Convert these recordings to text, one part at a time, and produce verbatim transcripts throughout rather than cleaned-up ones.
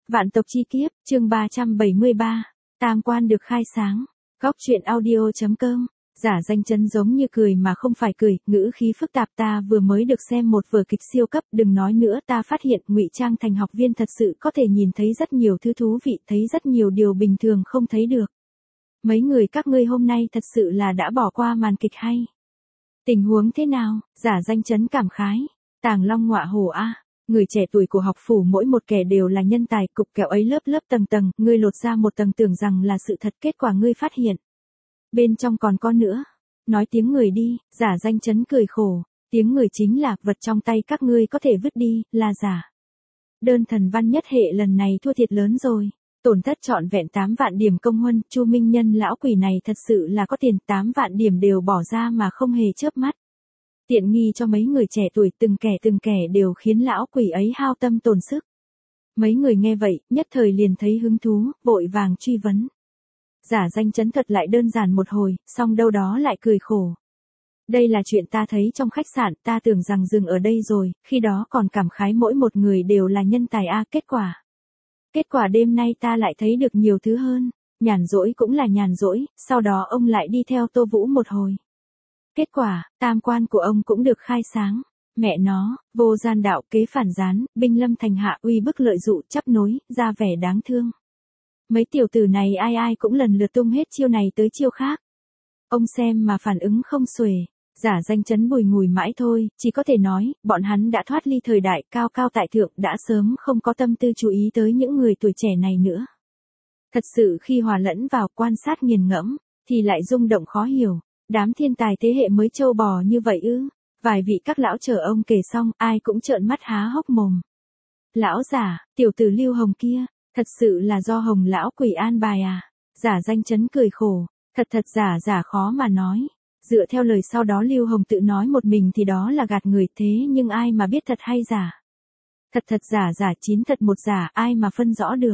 Vạn tộc chi kiếp, chương ba trăm bảy mươi ba, tam quan được khai sáng. Góc truyện audio.com, giả danh Chấn giống như cười mà không phải cười, ngữ khí phức tạp. Ta vừa mới được xem một vở kịch siêu cấp, đừng nói nữa. Ta phát hiện ngụy trang thành học viên thật sự có thể nhìn thấy rất nhiều thứ thú vị, thấy rất nhiều điều bình thường không thấy được. Mấy người các ngươi hôm nay thật sự là đã bỏ qua màn kịch hay. Tình huống thế nào? Giả danh Chấn cảm khái. Tàng long ngọa hổ a. Người trẻ tuổi của học phủ mỗi một kẻ đều là nhân tài, cục kẹo ấy lớp lớp tầng tầng, ngươi lột ra một tầng tưởng rằng là sự thật, kết quả ngươi phát hiện. Bên trong còn có nữa. Nói tiếng người đi, giả danh Chấn cười khổ. Tiếng người chính là vật trong tay các ngươi có thể vứt đi, là giả. Đơn thần văn nhất hệ lần này thua thiệt lớn rồi. Tổn thất trọn vẹn tám vạn điểm công huân, Chu Minh Nhân lão quỷ này thật sự là có tiền, tám vạn điểm đều bỏ ra mà không hề chớp mắt. Tiện nghi cho mấy người trẻ tuổi, từng kẻ từng kẻ đều khiến lão quỷ ấy hao tâm tổn sức. Mấy người nghe vậy, nhất thời liền thấy hứng thú, vội vàng truy vấn. Giả danh Chấn thuật lại đơn giản một hồi, xong đâu đó lại cười khổ. Đây là chuyện ta thấy trong khách sạn, ta tưởng rằng dừng ở đây rồi, khi đó còn cảm khái mỗi một người đều là nhân tài a. Kết quả. Kết quả đêm nay ta lại thấy được nhiều thứ hơn, nhàn rỗi cũng là nhàn rỗi, sau đó ông lại đi theo Tô Vũ một hồi. Kết quả, tam quan của ông cũng được khai sáng. Mẹ nó, vô gian đạo, kế phản gián, binh lâm thành hạ, uy bức lợi dụ, chấp nối, ra vẻ đáng thương. Mấy tiểu tử này ai ai cũng lần lượt tung hết chiêu này tới chiêu khác. Ông xem mà phản ứng không xuể. Giả danh Chấn bùi ngùi mãi thôi, chỉ có thể nói, bọn hắn đã thoát ly thời đại cao cao tại thượng, đã sớm không có tâm tư chú ý tới những người tuổi trẻ này nữa. Thật sự khi hòa lẫn vào quan sát nghiền ngẫm, thì lại rung động khó hiểu. Đám thiên tài thế hệ mới trâu bò như vậy ư? Vài vị các lão chờ ông kể xong, ai cũng trợn mắt há hốc mồm. Lão giả, tiểu tử Lưu Hồng kia, thật sự là do Hồng lão quỷ an bài à? Giả danh Chấn cười khổ, thật thật giả giả khó mà nói. Dựa theo lời sau đó Lưu Hồng tự nói một mình thì đó là gạt người, thế nhưng ai mà biết thật hay giả? Thật thật giả giả chín thật một giả, ai mà phân rõ được?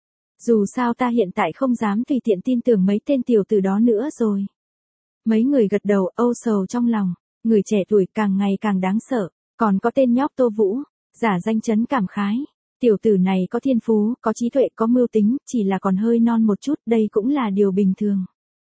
Dù sao ta hiện tại không dám tùy tiện tin tưởng mấy tên tiểu tử đó nữa rồi. Mấy người gật đầu, âu sầu trong lòng, người trẻ tuổi càng ngày càng đáng sợ, còn có tên nhóc Tô Vũ, giả danh Chấn cảm khái. Tiểu tử này có thiên phú, có trí tuệ, có mưu tính, chỉ là còn hơi non một chút, đây cũng là điều bình thường.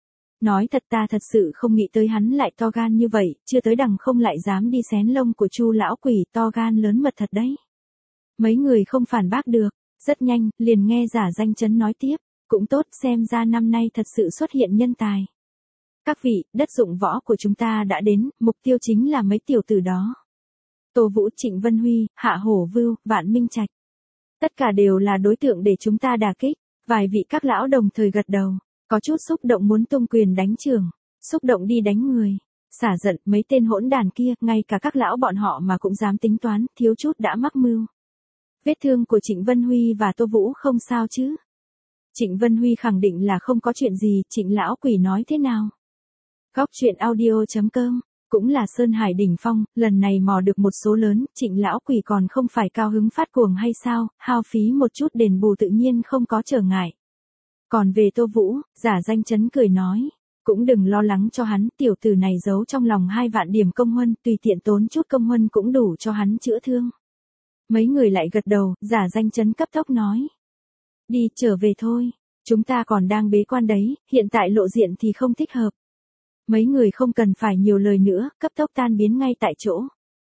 Nói thật ta thật sự không nghĩ tới hắn lại to gan như vậy, chưa tới đằng không lại dám đi xén lông của Chu lão quỷ, to gan lớn mật thật đấy. Mấy người không phản bác được, rất nhanh, liền nghe giả danh Chấn nói tiếp, cũng tốt, xem ra năm nay thật sự xuất hiện nhân tài. Các vị, đất dụng võ của chúng ta đã đến, mục tiêu chính là mấy tiểu tử đó. Tô Vũ, Trịnh Vân Huy, Hạ Hổ Vưu, Vạn Minh Trạch. Tất cả đều là đối tượng để chúng ta đả kích. Vài vị các lão đồng thời gật đầu, có chút xúc động muốn tung quyền đánh trường, xúc động đi đánh người. Xả giận, mấy tên hỗn đàn kia, ngay cả các lão bọn họ mà cũng dám tính toán, thiếu chút đã mắc mưu. Vết thương của Trịnh Vân Huy và Tô Vũ không sao chứ? Trịnh Vân Huy khẳng định là không có chuyện gì, Trịnh lão quỷ nói thế nào? Góc truyện audio.com, cũng là Sơn Hải đỉnh phong, lần này mò được một số lớn, Trịnh lão quỷ còn không phải cao hứng phát cuồng hay sao, hao phí một chút đền bù tự nhiên không có trở ngại. Còn về Tô Vũ, giả danh Chấn cười nói, cũng đừng lo lắng cho hắn, tiểu tử này giấu trong lòng hai vạn điểm công huân, tùy tiện tốn chút công huân cũng đủ cho hắn chữa thương. Mấy người lại gật đầu, giả danh Chấn cấp tốc nói. Đi, trở về thôi, chúng ta còn đang bế quan đấy, hiện tại lộ diện thì không thích hợp. Mấy người không cần phải nhiều lời nữa, cấp tốc tan biến ngay tại chỗ.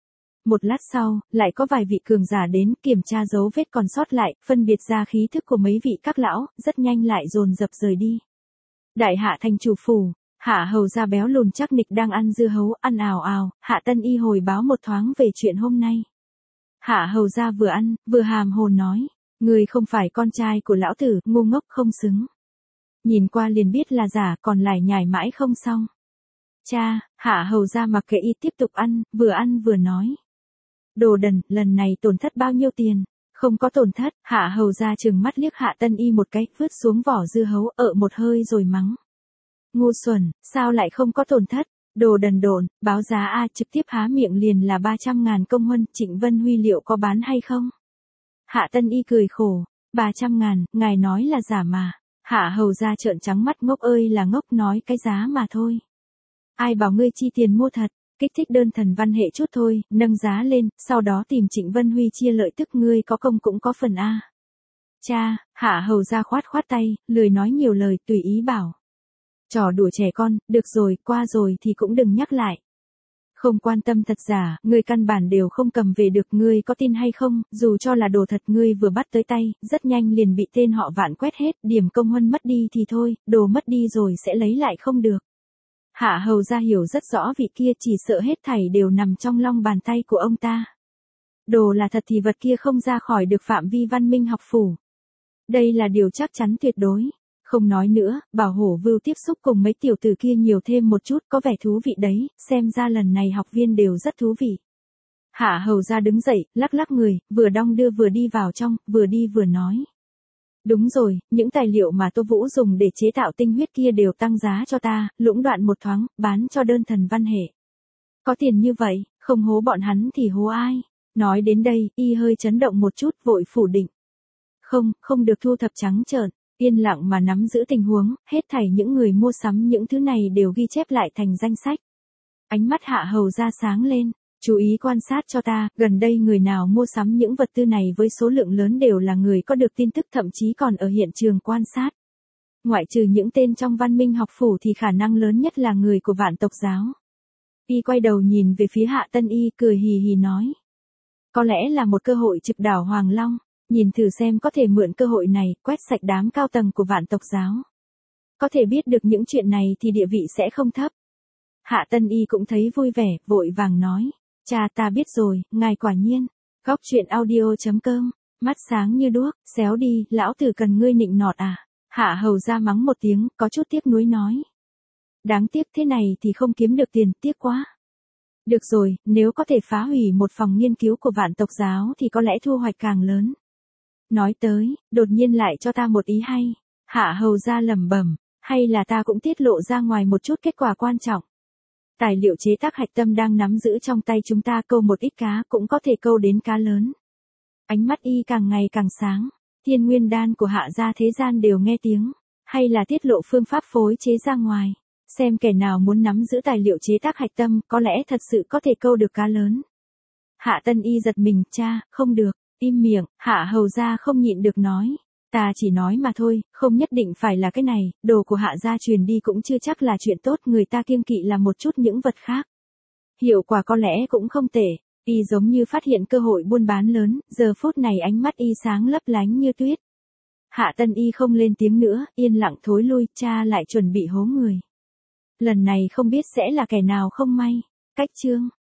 Một lát sau, lại có vài vị cường giả đến kiểm tra dấu vết còn sót lại, phân biệt ra khí thức của mấy vị các lão, rất nhanh lại dồn dập rời đi. Đại hạ thành chủ phủ, Hạ hầu gia béo lùn chắc nịch đang ăn dưa hấu, ăn ào ào, Hạ Tân Y hồi báo một thoáng về chuyện hôm nay. Hạ hầu gia vừa ăn, vừa hàm hồn nói, người không phải con trai của lão tử, ngu ngốc không xứng. Nhìn qua liền biết là giả, còn lại nhải mãi không xong. Cha, Hạ hầu gia mặc kệ y tiếp tục ăn, vừa ăn vừa nói. Đồ đần, lần này tổn thất bao nhiêu tiền? Không có tổn thất, Hạ hầu gia trừng mắt liếc Hạ Tân Y một cái, vứt xuống vỏ dưa hấu, ợ một hơi rồi mắng. Ngu xuẩn, sao lại không có tổn thất? Đồ đần độn, báo giá a, trực tiếp há miệng liền là ba trăm ngàn công huân, Trịnh Vân Huy liệu có bán hay không? Hạ Tân Y cười khổ, ba trăm ngàn, ngài nói là giả mà. Hạ hầu gia trợn trắng mắt, ngốc ơi là ngốc, nói cái giá mà thôi. Ai bảo ngươi chi tiền mua thật, kích thích đơn thần văn hệ chút thôi, nâng giá lên, sau đó tìm Trịnh Vân Huy chia lợi, tức ngươi có công cũng có phần a. Cha, Hạ Hầu ra khoát khoát tay, lười nói nhiều lời, tùy ý bảo. Trò đùa trẻ con, được rồi, qua rồi thì cũng đừng nhắc lại. Không quan tâm thật giả, ngươi căn bản đều không cầm về được, ngươi có tin hay không, dù cho là đồ thật ngươi vừa bắt tới tay, rất nhanh liền bị tên họ Vạn quét hết, điểm công huân mất đi thì thôi, đồ mất đi rồi sẽ lấy lại không được. Hạ Hầu ra hiểu rất rõ vị kia chỉ sợ hết thảy đều nằm trong lòng bàn tay của ông ta. Đồ là thật thì vật kia không ra khỏi được phạm vi Văn Minh học phủ. Đây là điều chắc chắn tuyệt đối. Không nói nữa, bảo Hổ Vưu tiếp xúc cùng mấy tiểu tử kia nhiều thêm một chút có vẻ thú vị đấy, xem ra lần này học viên đều rất thú vị. Hạ Hầu ra đứng dậy, lắc lắc người, vừa đong đưa vừa đi vào trong, vừa đi vừa nói. Đúng rồi, những tài liệu mà Tô Vũ dùng để chế tạo tinh huyết kia đều tăng giá cho ta, lũng đoạn một thoáng, bán cho đơn thần văn hệ. Có tiền như vậy, không hố bọn hắn thì hố ai? Nói đến đây, y hơi chấn động một chút, vội phủ định. Không, không được thu thập trắng trợn. Yên lặng mà nắm giữ tình huống, hết thảy những người mua sắm những thứ này đều ghi chép lại thành danh sách. Ánh mắt Hạ Hầu ra sáng lên, chú ý quan sát cho ta, gần đây người nào mua sắm những vật tư này với số lượng lớn đều là người có được tin tức, thậm chí còn ở hiện trường quan sát. Ngoại trừ những tên trong Văn Minh học phủ thì khả năng lớn nhất là người của Vạn tộc giáo. Y quay đầu nhìn về phía Hạ Tân Y, cười hì hì nói. Có lẽ là một cơ hội trực đảo Hoàng Long. Nhìn thử xem có thể mượn cơ hội này, quét sạch đám cao tầng của Vạn tộc giáo. Có thể biết được những chuyện này thì địa vị sẽ không thấp. Hạ Tân Y cũng thấy vui vẻ, vội vàng nói. Cha, ta biết rồi, ngài quả nhiên. Góc truyện audio chấm com, mắt sáng như đuốc, xéo đi, lão tử cần ngươi nịnh nọt à. Hạ Hầu ra mắng một tiếng, có chút tiếc nuối nói. Đáng tiếc thế này thì không kiếm được tiền, tiếc quá. Được rồi, nếu có thể phá hủy một phòng nghiên cứu của Vạn tộc giáo thì có lẽ thu hoạch càng lớn. Nói tới, đột nhiên lại cho ta một ý hay. Hạ Hầu ra lẩm bẩm, hay là ta cũng tiết lộ ra ngoài một chút kết quả quan trọng. Tài liệu chế tác hạch tâm đang nắm giữ trong tay chúng ta, câu một ít cá cũng có thể câu đến cá lớn. Ánh mắt y càng ngày càng sáng, thiên nguyên đan của Hạ gia thế gian đều nghe tiếng. Hay là tiết lộ phương pháp phối chế ra ngoài. Xem kẻ nào muốn nắm giữ tài liệu chế tác hạch tâm, có lẽ thật sự có thể câu được cá lớn. Hạ Tân Y giật mình, cha, không được. Im miệng, Hạ Hầu ra không nhịn được nói. Ta chỉ nói mà thôi, không nhất định phải là cái này, đồ của Hạ gia truyền đi cũng chưa chắc là chuyện tốt, người ta kiêng kỵ là một chút những vật khác. Hiệu quả có lẽ cũng không tệ, y giống như phát hiện cơ hội buôn bán lớn, giờ phút này ánh mắt y sáng lấp lánh như tuyết. Hạ Tân Y không lên tiếng nữa, yên lặng thối lui, cha lại chuẩn bị hố người. Lần này không biết sẽ là kẻ nào không may. Cách chương